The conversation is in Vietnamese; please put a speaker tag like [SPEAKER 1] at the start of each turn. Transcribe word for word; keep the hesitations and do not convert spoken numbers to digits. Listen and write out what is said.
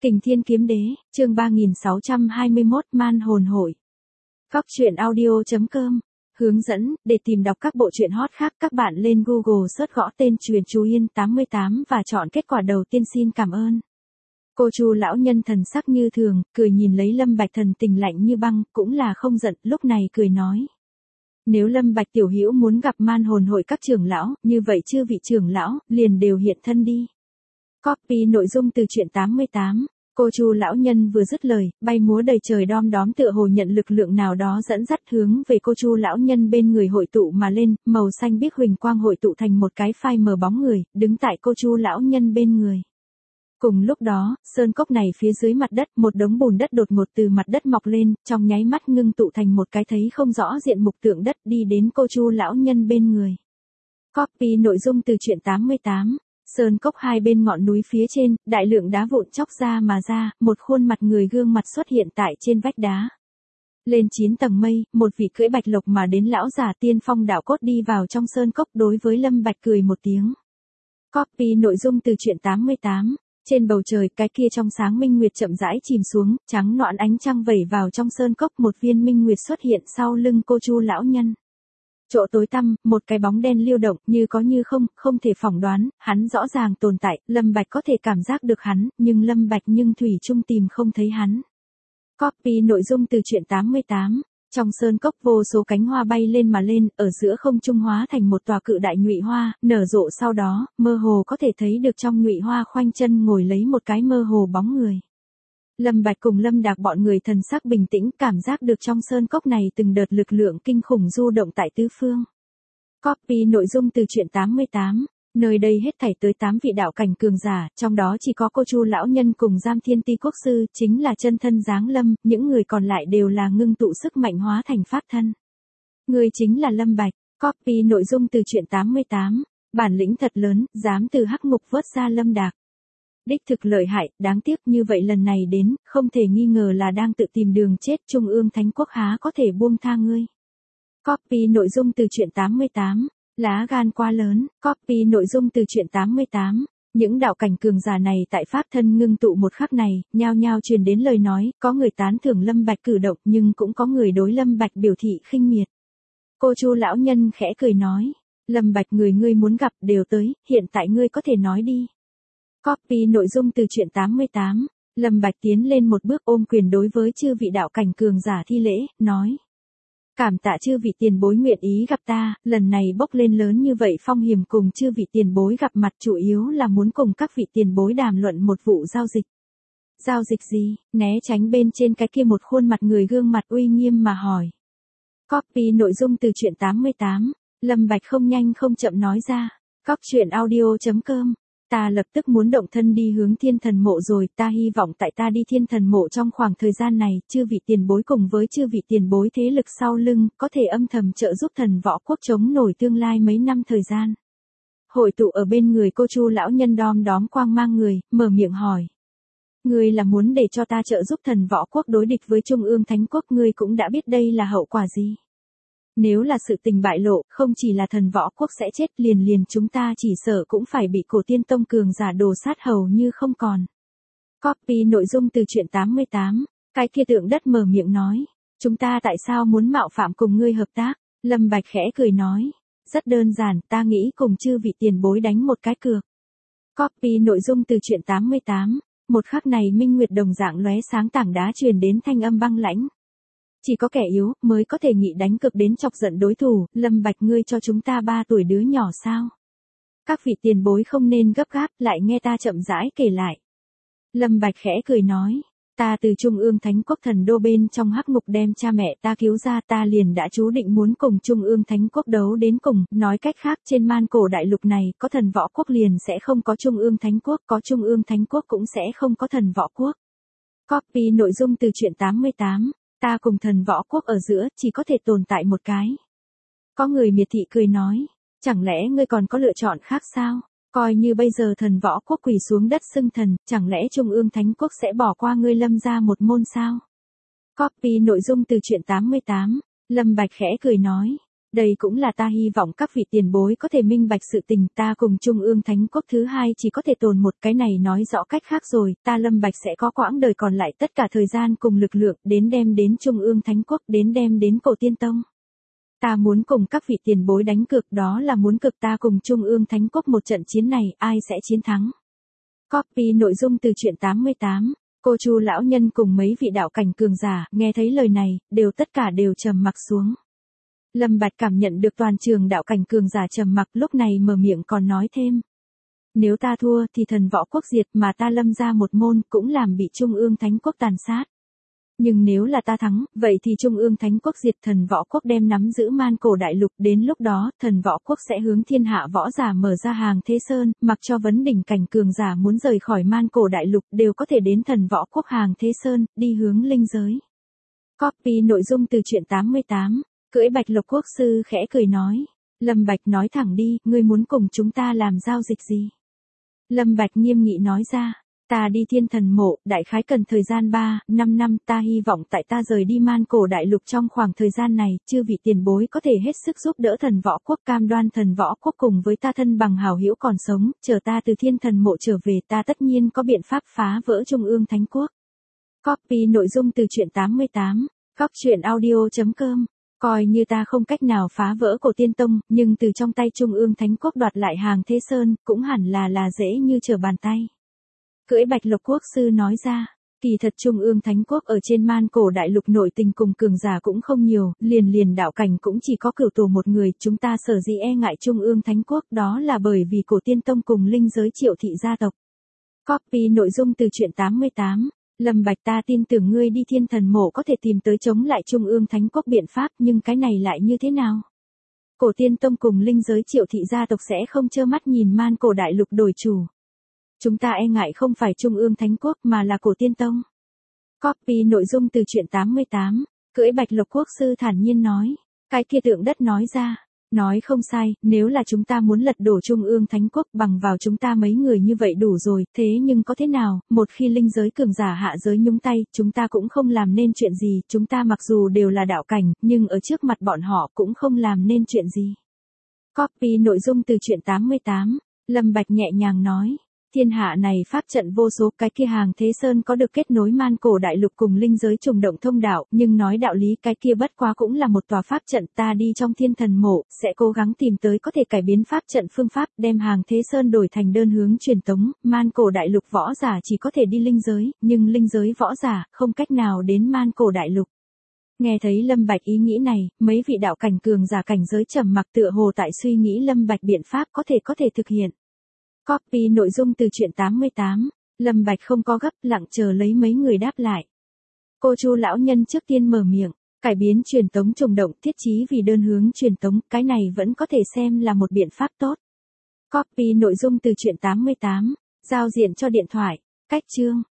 [SPEAKER 1] Kình Thiên Kiếm Đế, chương ba nghìn sáu trăm hai mươi mốt Man Hồn Hội. Góc truyện audio chấm com. Hướng dẫn, để tìm đọc các bộ truyện hot khác các bạn lên Google search gõ tên Truyện Chú Yên tám mươi tám và chọn kết quả đầu tiên. Xin cảm ơn. Cô Chu lão nhân thần sắc như thường, cười nhìn lấy Lâm Bạch thần tình lạnh như băng, cũng là không giận, lúc này cười nói. Nếu Lâm Bạch tiểu hữu muốn gặp Man Hồn Hội các trưởng lão, như vậy chư vị trưởng lão, liền đều hiện thân đi. Copy nội dung từ truyện tám mươi tám. Cô Chu lão nhân vừa dứt lời, bay múa đầy trời đom đóm tựa hồ nhận lực lượng nào đó dẫn dắt hướng về cô Chu lão nhân bên người hội tụ mà lên, màu xanh biếc huỳnh quang hội tụ thành một cái phai mờ bóng người, đứng tại cô Chu lão nhân bên người. Cùng lúc đó, sơn cốc này phía dưới mặt đất, một đống bùn đất đột ngột từ mặt đất mọc lên, trong nháy mắt ngưng tụ thành một cái thấy không rõ diện mục tượng đất đi đến cô Chu lão nhân bên người. Copy nội dung từ truyện tám mươi tám. Sơn cốc hai bên ngọn núi phía trên, đại lượng đá vụn chóc ra mà ra, một khuôn mặt người gương mặt xuất hiện tại trên vách đá. Lên chín tầng mây, một vị cưỡi bạch lộc mà đến lão giả tiên phong đạo cốt đi vào trong sơn cốc đối với Lâm Bạch cười một tiếng. Copy nội dung từ truyện tám mươi tám. Trên bầu trời, cái kia trong sáng minh nguyệt chậm rãi chìm xuống, trắng nõn ánh trăng vẩy vào trong sơn cốc, một viên minh nguyệt xuất hiện sau lưng cô Chu lão nhân. Chỗ tối tăm, một cái bóng đen lưu động, như có như không, không thể phỏng đoán, hắn rõ ràng tồn tại, Lâm Bạch có thể cảm giác được hắn, nhưng Lâm Bạch nhưng thủy chung tìm không thấy hắn. Copy nội dung từ truyện tám mươi tám. Trong sơn cốc vô số cánh hoa bay lên mà lên, ở giữa không trung hóa thành một tòa cự đại nhụy hoa, nở rộ sau đó, mơ hồ có thể thấy được trong nhụy hoa khoanh chân ngồi lấy một cái mơ hồ bóng người. Lâm Bạch cùng Lâm Đạc bọn người thần sắc bình tĩnh, cảm giác được trong sơn cốc này từng đợt lực lượng kinh khủng du động tại tứ phương. Copy nội dung từ truyện tám mươi tám. Nơi đây hết thảy tới tám vị đạo cảnh cường giả, trong đó chỉ có cô Chu lão nhân cùng Giam Thiên Ti quốc sư, chính là chân thân giáng lâm, những người còn lại đều là ngưng tụ sức mạnh hóa thành pháp thân. Người chính là Lâm Bạch. Copy nội dung từ truyện tám mươi tám. Bản lĩnh thật lớn, dám từ hắc ngục vớt ra Lâm Đạc. Đích thực lợi hại, đáng tiếc như vậy lần này đến, không thể nghi ngờ là đang tự tìm đường chết, Trung ương Thánh Quốc há có thể buông tha ngươi. Copy nội dung từ truyện tám mươi tám. Lá gan quá lớn. Copy nội dung từ truyện tám mươi tám. Những đạo cảnh cường giả này tại pháp thân ngưng tụ một khắc này, nhao nhao truyền đến lời nói, có người tán thưởng Lâm Bạch cử động nhưng cũng có người đối Lâm Bạch biểu thị khinh miệt. Cô Chu lão nhân khẽ cười nói, Lâm Bạch người ngươi muốn gặp đều tới, hiện tại ngươi có thể nói đi. Copy nội dung từ truyện tám mươi tám. Lâm Bạch tiến lên một bước ôm quyền đối với chư vị đạo cảnh cường giả thi lễ, nói. Cảm tạ chư vị tiền bối nguyện ý gặp ta, lần này bốc lên lớn như vậy phong hiểm cùng chư vị tiền bối gặp mặt chủ yếu là muốn cùng các vị tiền bối đàm luận một vụ giao dịch. Giao dịch gì? Né tránh bên trên cái kia một khuôn mặt người gương mặt uy nghiêm mà hỏi. Copy nội dung từ truyện tám mươi tám. Lâm Bạch không nhanh không chậm nói ra. Góc truyện audio chấm com. Ta lập tức muốn động thân đi hướng thiên thần mộ rồi, ta hy vọng tại ta đi thiên thần mộ trong khoảng thời gian này, chư vị tiền bối cùng với chư vị tiền bối thế lực sau lưng, có thể âm thầm trợ giúp thần võ quốc chống nổi tương lai mấy năm thời gian. Hội tụ ở bên người cô Chu lão nhân đom đóm quang mang người, mở miệng hỏi. Ngươi là muốn để cho ta trợ giúp thần võ quốc đối địch với Trung ương Thánh Quốc, ngươi cũng đã biết đây là hậu quả gì. Nếu là sự tình bại lộ, không chỉ là thần võ quốc sẽ chết, liền liền chúng ta chỉ sợ cũng phải bị cổ tiên tông cường giả đồ sát hầu như không còn. Copy nội dung từ truyện tám mươi tám. Cái kia tượng đất mở miệng nói. Chúng ta tại sao muốn mạo phạm cùng ngươi hợp tác? Lâm Bạch khẽ cười nói. Rất đơn giản, ta nghĩ cùng chư vị tiền bối đánh một cái cược. Copy nội dung từ truyện tám mươi tám. Một khắc này minh nguyệt đồng dạng lóe sáng tảng đá truyền đến thanh âm băng lãnh. Chỉ có kẻ yếu mới có thể nghĩ đánh cực đến chọc giận đối thủ, Lâm Bạch ngươi cho chúng ta ba tuổi đứa nhỏ sao? Các vị tiền bối không nên gấp gáp, lại nghe ta chậm rãi kể lại. Lâm Bạch khẽ cười nói, ta từ Trung ương Thánh Quốc thần đô bên trong hắc ngục đem cha mẹ ta cứu ra, ta liền đã chú định muốn cùng Trung ương Thánh Quốc đấu đến cùng, nói cách khác trên man cổ đại lục này có thần võ quốc liền sẽ không có Trung ương Thánh Quốc, có Trung ương Thánh Quốc cũng sẽ không có thần võ quốc. Copy nội dung từ truyện tám mươi tám. Ta cùng thần võ quốc ở giữa, chỉ có thể tồn tại một cái. Có người miệt thị cười nói, chẳng lẽ ngươi còn có lựa chọn khác sao? Coi như bây giờ thần võ quốc quỳ xuống đất xưng thần, chẳng lẽ Trung ương Thánh Quốc sẽ bỏ qua ngươi Lâm ra một môn sao? Copy nội dung từ truyện tám mươi tám. Lâm Bạch khẽ cười nói, Đây cũng là ta hy vọng các vị tiền bối có thể minh bạch sự tình, ta cùng Trung ương Thánh Quốc thứ hai chỉ có thể tồn một, cái này nói rõ cách khác rồi, ta Lâm Bạch sẽ có quãng đời còn lại tất cả thời gian cùng lực lượng đến đem đến Trung ương Thánh Quốc, đến đem đến Cổ Tiên Tông. Ta muốn cùng các vị tiền bối đánh cược, đó là muốn cực ta cùng Trung ương Thánh Quốc một trận chiến này, ai sẽ chiến thắng. Copy nội dung từ truyện tám mươi tám, cô Chu lão nhân cùng mấy vị đạo cảnh cường giả, nghe thấy lời này, đều tất cả đều trầm mặc xuống. Lâm Bạch cảm nhận được toàn trường đạo cảnh cường giả trầm mặc, lúc này mở miệng còn nói thêm. Nếu ta thua thì thần võ quốc diệt, mà ta Lâm ra một môn cũng làm bị Trung ương Thánh Quốc tàn sát. Nhưng nếu là ta thắng, vậy thì Trung ương Thánh Quốc diệt, thần võ quốc đem nắm giữ man cổ đại lục, đến lúc đó, thần võ quốc sẽ hướng thiên hạ võ giả mở ra hàng thế sơn, mặc cho vấn đỉnh cảnh cường giả muốn rời khỏi man cổ đại lục đều có thể đến thần võ quốc hàng thế sơn, đi hướng linh giới. Copy nội dung từ truyện tám mươi tám, cưỡi Bạch Lộc Quốc sư khẽ cười nói. Lâm Bạch nói thẳng đi, ngươi muốn cùng chúng ta làm giao dịch gì? Lâm Bạch nghiêm nghị nói ra. Ta đi thiên thần mộ, đại khái cần thời gian ba, năm năm, ta hy vọng tại ta rời đi man cổ đại lục trong khoảng thời gian này, chư vị tiền bối có thể hết sức giúp đỡ thần võ quốc, cam đoan thần võ quốc cùng với ta thân bằng hảo hữu còn sống, chờ ta từ thiên thần mộ trở về, ta tất nhiên có biện pháp phá vỡ Trung ương Thánh Quốc. Copy nội dung từ truyện tám mươi tám, góc truyện audio chấm com. Coi như ta không cách nào phá vỡ Cổ Tiên Tông, nhưng từ trong tay Trung ương Thánh Quốc đoạt lại hàng thế sơn, cũng hẳn là là dễ như trở bàn tay. Cưỡi Bạch Lộc Quốc sư nói ra, kỳ thật Trung ương Thánh Quốc ở trên man cổ đại lục nội tình cùng cường giả cũng không nhiều, liền liền đạo cảnh cũng chỉ có Cửu Tổ một người, chúng ta sở dĩ e ngại Trung ương Thánh Quốc đó là bởi vì Cổ Tiên Tông cùng linh giới Triệu thị gia tộc. Copy nội dung từ truyện tám mươi tám, Lâm Bạch ta tin tưởng ngươi đi thiên thần mộ có thể tìm tới chống lại Trung ương Thánh Quốc biện pháp, nhưng cái này lại như thế nào? Cổ Tiên Tông cùng linh giới Triệu thị gia tộc sẽ không trơ mắt nhìn man cổ đại lục đổi chủ. Chúng ta e ngại không phải Trung ương Thánh Quốc mà là Cổ Tiên Tông. Copy nội dung từ truyện tám mươi tám, cưỡi Bạch Lộc Quốc sư thản nhiên nói. Cái kia tượng đất nói ra. Nói không sai, nếu là chúng ta muốn lật đổ Trung ương Thánh Quốc bằng vào chúng ta mấy người như vậy đủ rồi, thế nhưng có thế nào, một khi linh giới cường giả hạ giới nhúng tay, chúng ta cũng không làm nên chuyện gì, chúng ta mặc dù đều là đạo cảnh, nhưng ở trước mặt bọn họ cũng không làm nên chuyện gì. Copy nội dung từ truyện tám mươi tám, Lâm Bạch nhẹ nhàng nói. Thiên hạ này pháp trận vô số, cái kia hàng thế sơn có được kết nối man cổ đại lục cùng linh giới trùng động thông đạo, nhưng nói đạo lý cái kia bất quá cũng là một tòa pháp trận, ta đi trong thiên thần mộ, sẽ cố gắng tìm tới có thể cải biến pháp trận phương pháp, đem hàng thế sơn đổi thành đơn hướng truyền tống, man cổ đại lục võ giả chỉ có thể đi linh giới, nhưng linh giới võ giả không cách nào đến man cổ đại lục. Nghe thấy Lâm Bạch ý nghĩ này, mấy vị đạo cảnh cường giả cảnh giới trầm mặc tựa hồ tại suy nghĩ Lâm Bạch biện pháp có thể có thể thực hiện. Copy nội dung từ truyện tám mươi tám, Lâm Bạch không có gấp, lặng chờ lấy mấy người đáp lại. Cô Chu lão nhân trước tiên mở miệng, cải biến truyền tống trùng động thiết trí vì đơn hướng truyền tống, cái này vẫn có thể xem là một biện pháp tốt. Copy nội dung từ truyện tám mươi tám, giao diện cho điện thoại, cách chương.